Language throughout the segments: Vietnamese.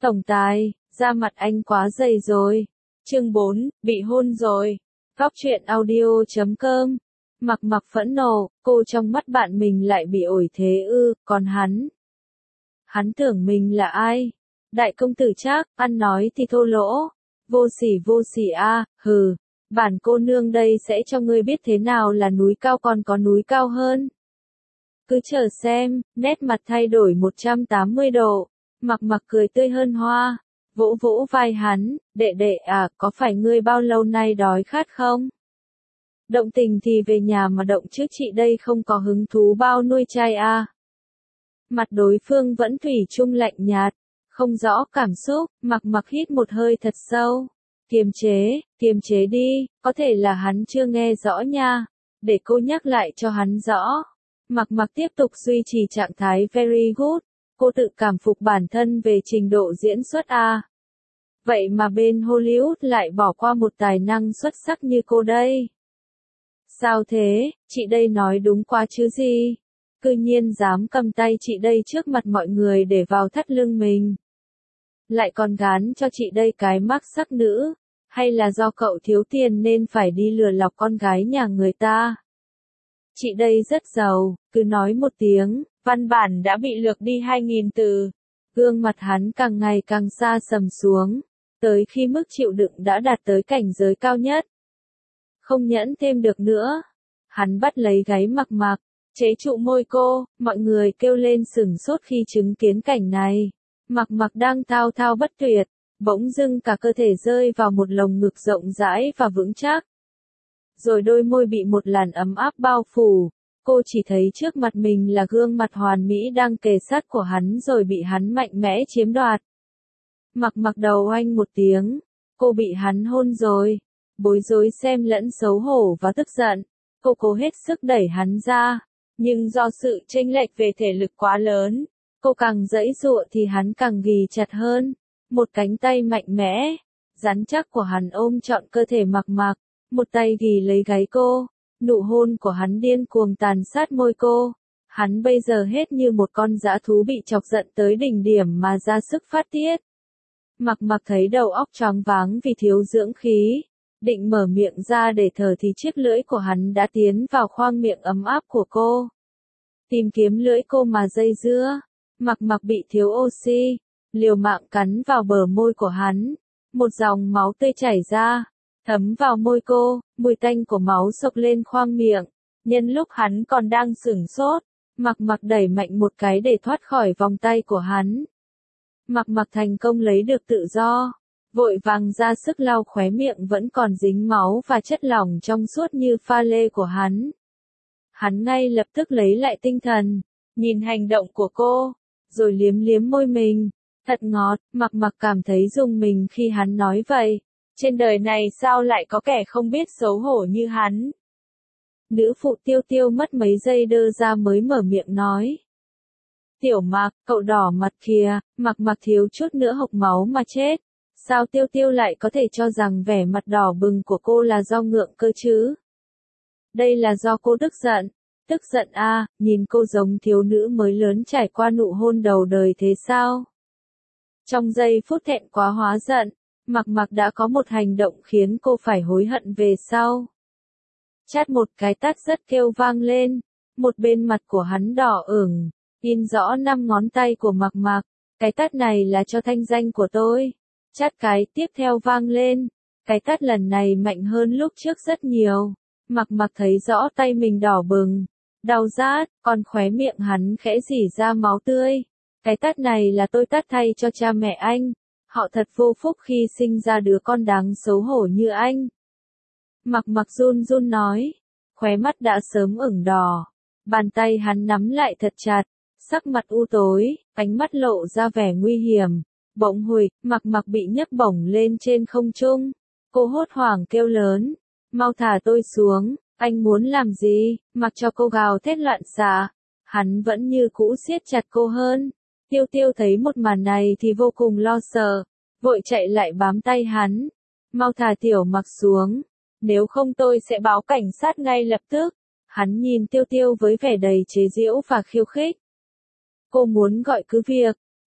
Tổng tài, da mặt anh quá dày rồi. Chương 4, bị hôn rồi. Góc truyện audio.com. Mặc Mặc phẫn nộ, cô trong mắt bạn mình lại bị ổi thế ư, còn hắn tưởng mình là ai? Đại công tử chắc, ăn nói thì thô lỗ. Vô sỉ a, hừ. Bản cô nương đây sẽ cho ngươi biết thế nào là núi cao còn có núi cao hơn. Cứ chờ xem, nét mặt thay đổi 180 độ. Mặc Mặc cười tươi hơn hoa, vỗ vỗ vai hắn, đệ đệ à, có phải ngươi bao lâu nay đói khát không? Động tình thì về nhà mà động chứ chị đây không có hứng thú bao nuôi trai à. Mặt đối phương vẫn thủy chung lạnh nhạt, không rõ cảm xúc, Mặc Mặc hít một hơi thật sâu. Kiềm chế đi, có thể là hắn chưa nghe rõ nha, để cô nhắc lại cho hắn rõ. Mặc Mặc tiếp tục duy trì trạng thái very good, cô tự cảm phục bản thân về trình độ diễn xuất a. Vậy mà bên Hollywood lại bỏ qua một tài năng xuất sắc như cô đây. Sao thế, chị đây nói đúng quá chứ gì? Cư nhiên dám cầm tay chị đây trước mặt mọi người để vào thắt lưng mình. Lại còn gán cho chị đây cái mác sắc nữ, hay là do cậu thiếu tiền nên phải đi lừa lọc con gái nhà người ta? Chị đây rất giàu, cứ nói một tiếng, văn bản đã bị lược đi 2.000 từ. Gương mặt hắn càng ngày càng xa sầm xuống, tới khi mức chịu đựng đã đạt tới cảnh giới cao nhất. Không nhẫn thêm được nữa. Hắn bắt lấy gáy Mặc Mặc, chế trụ môi cô, mọi người kêu lên sửng sốt khi chứng kiến cảnh này. Mặc Mặc đang thao thao bất tuyệt, bỗng dưng cả cơ thể rơi vào một lồng ngực rộng rãi và vững chắc. Rồi đôi môi bị một làn ấm áp bao phủ, cô chỉ thấy trước mặt mình là gương mặt hoàn mỹ đang kề sát của hắn rồi bị hắn mạnh mẽ chiếm đoạt. Mặc Mặc đầu oanh một tiếng, cô bị hắn hôn rồi, bối rối xen lẫn xấu hổ và tức giận, cô cố hết sức đẩy hắn ra, nhưng do sự chênh lệch về thể lực quá lớn, cô càng giãy giụa thì hắn càng ghì chặt hơn, một cánh tay mạnh mẽ, rắn chắc của hắn ôm trọn cơ thể Mặc Mặc. Một tay ghì lấy gáy cô, nụ hôn của hắn điên cuồng tàn sát môi cô. Hắn bây giờ hết như một con dã thú bị chọc giận tới đỉnh điểm mà ra sức phát tiết. Mặc Mặc thấy đầu óc choáng váng vì thiếu dưỡng khí, định mở miệng ra để thở thì chiếc lưỡi của hắn đã tiến vào khoang miệng ấm áp của cô. Tìm kiếm lưỡi cô mà dây dưa, Mặc Mặc bị thiếu oxy, liều mạng cắn vào bờ môi của hắn, một dòng máu tươi chảy ra. Thấm vào môi cô, mùi tanh của máu xộc lên khoang miệng. Nhân lúc hắn còn đang sửng sốt, Mặc Mặc đẩy mạnh một cái để thoát khỏi vòng tay của hắn. Mặc Mặc thành công lấy được tự do, vội vàng ra sức lau khóe miệng vẫn còn dính máu và chất lỏng trong suốt như pha lê của hắn. Hắn ngay lập tức lấy lại tinh thần, nhìn hành động của cô, rồi liếm liếm môi mình. Thật ngọt, Mặc Mặc cảm thấy rùng mình khi hắn nói vậy. Trên đời này sao lại có kẻ không biết xấu hổ như hắn? Nữ phụ Tiêu Tiêu mất mấy giây đơ ra mới mở miệng nói. Tiểu Mặc, cậu đỏ mặt kìa, Mặc Mặc thiếu chút nữa hộc máu mà chết. Sao Tiêu Tiêu lại có thể cho rằng vẻ mặt đỏ bừng của cô là do ngượng cơ chứ? Đây là do cô tức giận à, nhìn cô giống thiếu nữ mới lớn trải qua nụ hôn đầu đời thế sao? Trong giây phút thẹn quá hóa giận, Mặc Mặc đã có một hành động khiến cô phải hối hận về sau. Chát một cái tát rất kêu vang lên, một bên mặt của hắn đỏ ửng, in rõ 5 ngón tay của Mặc Mặc, cái tát này là cho thanh danh của tôi. Chát cái tiếp theo vang lên, cái tát lần này mạnh hơn lúc trước rất nhiều, Mặc Mặc thấy rõ tay mình đỏ bừng, đau rát, còn khóe miệng hắn khẽ rỉ ra máu tươi. Cái tát này là tôi tát thay cho cha mẹ anh. Họ thật vô phúc khi sinh ra đứa con đáng xấu hổ như anh. Mặc Mặc run run nói, khóe mắt đã sớm ửng đỏ. Bàn tay hắn nắm lại thật chặt, sắc mặt u tối, ánh mắt lộ ra vẻ nguy hiểm. Bỗng huỵch, Mặc Mặc bị nhấc bổng lên trên không trung. Cô hốt hoảng kêu lớn, mau thả tôi xuống, anh muốn làm gì? Mặc cho cô gào thét loạn xạ. Hắn vẫn như cũ siết chặt cô hơn. Tiêu Tiêu thấy một màn này thì vô cùng lo sợ, vội chạy lại bám tay hắn. Mau thả Tiểu Mặc xuống, nếu không tôi sẽ báo cảnh sát ngay lập tức. Hắn nhìn Tiêu Tiêu với vẻ đầy chế giễu và khiêu khích. Cô muốn gọi cứ việc,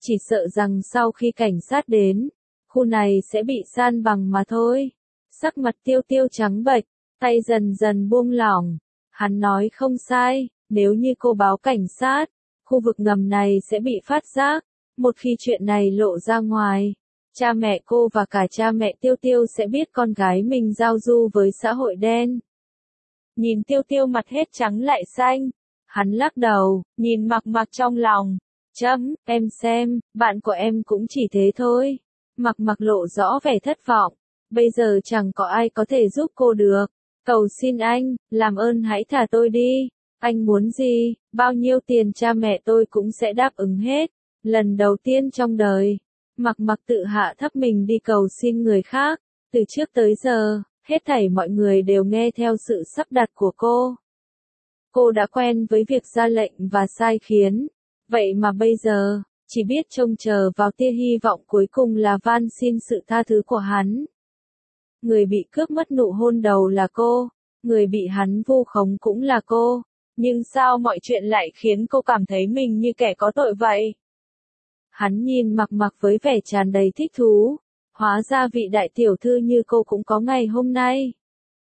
chỉ sợ rằng sau khi cảnh sát đến, khu này sẽ bị san bằng mà thôi. Sắc mặt Tiêu Tiêu trắng bệch, tay dần dần buông lỏng. Hắn nói không sai, nếu như cô báo cảnh sát, khu vực ngầm này sẽ bị phát giác. Một khi chuyện này lộ ra ngoài, cha mẹ cô và cả cha mẹ Tiêu Tiêu sẽ biết con gái mình giao du với xã hội đen. Nhìn Tiêu Tiêu mặt hết trắng lại xanh, hắn lắc đầu, nhìn Mặc Mặc trong lòng. Em xem, bạn của em cũng chỉ thế thôi. Mặc Mặc lộ rõ vẻ thất vọng. Bây giờ chẳng có ai có thể giúp cô được. Cầu xin anh, làm ơn hãy thả tôi đi. Anh muốn gì, bao nhiêu tiền cha mẹ tôi cũng sẽ đáp ứng hết. Lần đầu tiên trong đời, Mặc Mặc tự hạ thấp mình đi cầu xin người khác. Từ trước tới giờ, hết thảy mọi người đều nghe theo sự sắp đặt của cô. Cô đã quen với việc ra lệnh và sai khiến. Vậy mà bây giờ, chỉ biết trông chờ vào tia hy vọng cuối cùng là van xin sự tha thứ của hắn. Người bị cướp mất nụ hôn đầu là cô, người bị hắn vu khống cũng là cô. Nhưng sao mọi chuyện lại khiến cô cảm thấy mình như kẻ có tội vậy? Hắn nhìn Mặc Mặc với vẻ tràn đầy thích thú. Hóa ra vị đại tiểu thư như cô cũng có ngày hôm nay.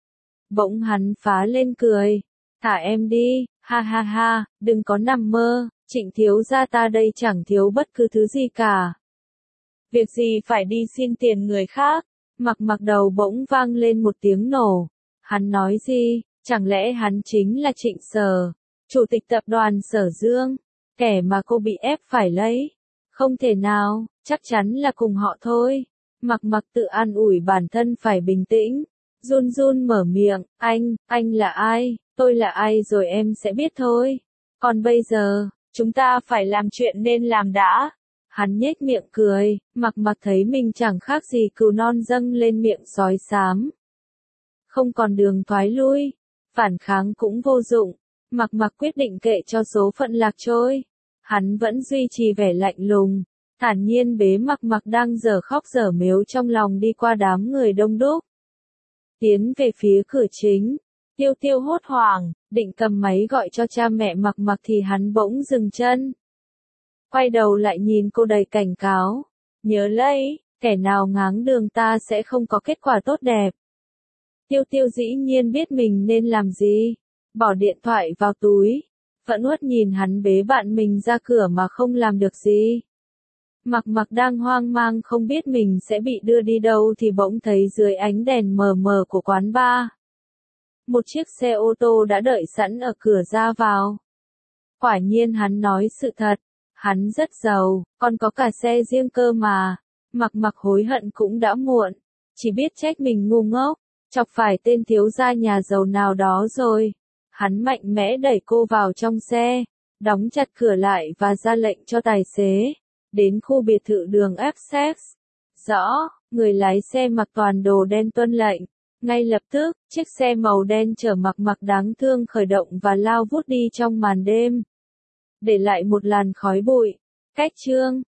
Bỗng hắn phá lên cười. Thả em đi, ha ha ha, đừng có nằm mơ, Trịnh thiếu gia ta đây chẳng thiếu bất cứ thứ gì cả. Việc gì phải đi xin tiền người khác? Mặc Mặc đầu bỗng vang lên một tiếng nổ. Hắn nói gì? Chẳng lẽ hắn chính là Trịnh Sở, chủ tịch tập đoàn Sở Dương, kẻ mà cô bị ép phải lấy? Không thể nào, chắc chắn là cùng họ thôi. Mặc Mặc tự an ủi bản thân phải bình tĩnh, run run mở miệng, anh là ai, tôi là ai rồi em sẽ biết thôi. Còn bây giờ, chúng ta phải làm chuyện nên làm đã. Hắn nhếch miệng cười, Mặc Mặc thấy mình chẳng khác gì cừu non dâng lên miệng sói xám. Không còn đường thoái lui, phản kháng cũng vô dụng, Mặc Mặc quyết định kệ cho số phận lạc trôi. Hắn vẫn duy trì vẻ lạnh lùng, thản nhiên bế Mặc Mặc đang dở khóc dở mếu trong lòng đi qua đám người đông đúc. Tiến về phía cửa chính, Tiêu Tiêu hốt hoảng, định cầm máy gọi cho cha mẹ Mặc Mặc thì hắn bỗng dừng chân. Quay đầu lại nhìn cô đầy cảnh cáo. Nhớ lấy, kẻ nào ngáng đường ta sẽ không có kết quả tốt đẹp. Tiêu Tiêu dĩ nhiên biết mình nên làm gì. Bỏ điện thoại vào túi. Phẫn uất nhìn hắn bế bạn mình ra cửa mà không làm được gì. Mặc Mặc đang hoang mang không biết mình sẽ bị đưa đi đâu thì bỗng thấy dưới ánh đèn mờ mờ của quán bar. Một chiếc xe ô tô đã đợi sẵn ở cửa ra vào. Quả nhiên hắn nói sự thật. Hắn rất giàu, còn có cả xe riêng cơ mà. Mặc Mặc hối hận cũng đã muộn. Chỉ biết trách mình ngu ngốc, chọc phải tên thiếu gia nhà giàu nào đó rồi. Hắn mạnh mẽ đẩy cô vào trong xe, đóng chặt cửa lại và ra lệnh cho tài xế. Đến khu biệt thự đường Essex. Rõ, người lái xe mặc toàn đồ đen tuân lệnh. Ngay lập tức, chiếc xe màu đen chở Mặc Mặc đáng thương khởi động và lao vút đi trong màn đêm. Để lại một làn khói bụi. Cách chương